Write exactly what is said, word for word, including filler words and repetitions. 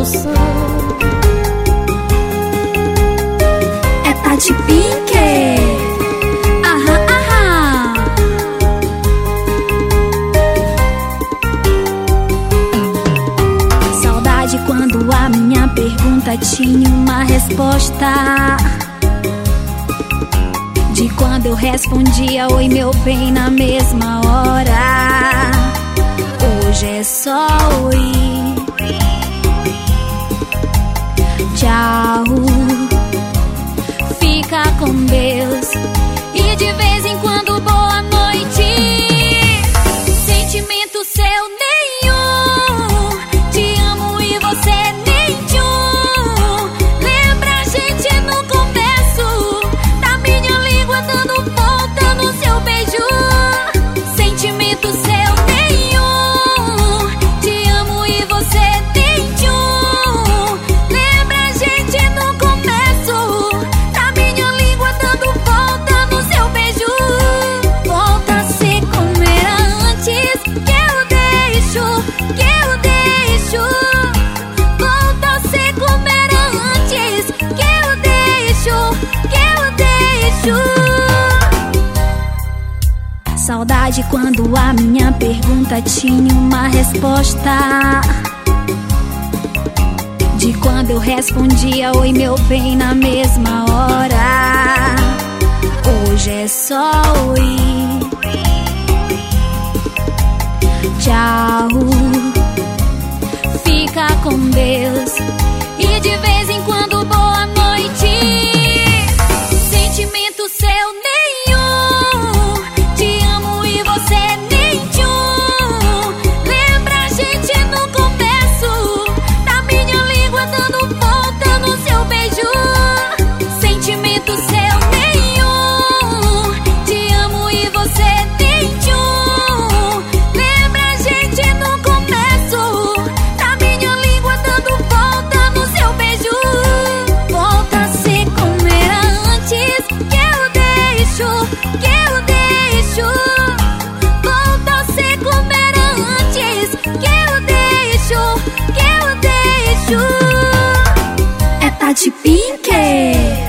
bolso. É Tati Pink. Aham, aham. Saudade quando a minha pergunta tinha uma resposta. De quando eu respondia oi meu bem na mesma hora. Hoje é só oi, tchau, fica com Deus e de vez em quando boa noite. Sentimento seu nenhum, te amo e você nem tchum. Lembra a gente no começo da minha língua dando volta no seu beijo. Sentimento seu nenhum, te amo e você nem tchum. Lembra a gente no começo da minha língua dando volta no seu beijo. Volta a se comer antes que eu deixo, que eu deixo. Volta a se comer antes que eu deixo, que eu deixo. Saudade quando a minha pergunta tinha uma resposta. De quando eu respondia oi meu bem na mesma hora. Hoje é só oi, tchau, fica com Deus e de vez em quando boa noite. Sentimento seu nenhum, te amo e você nem tchum. Lembra a gente no começo da minha língua dando volta no seu beijo. Sentimento seu nenhum, te amo e você nem tchum. Lembra a gente no começo da minha língua dando volta no seu beijo. Volta a se comer antes que eu deixo, que eu deixo. Volta a se comer antes que eu deixo, que eu deixo. É Tati Pink.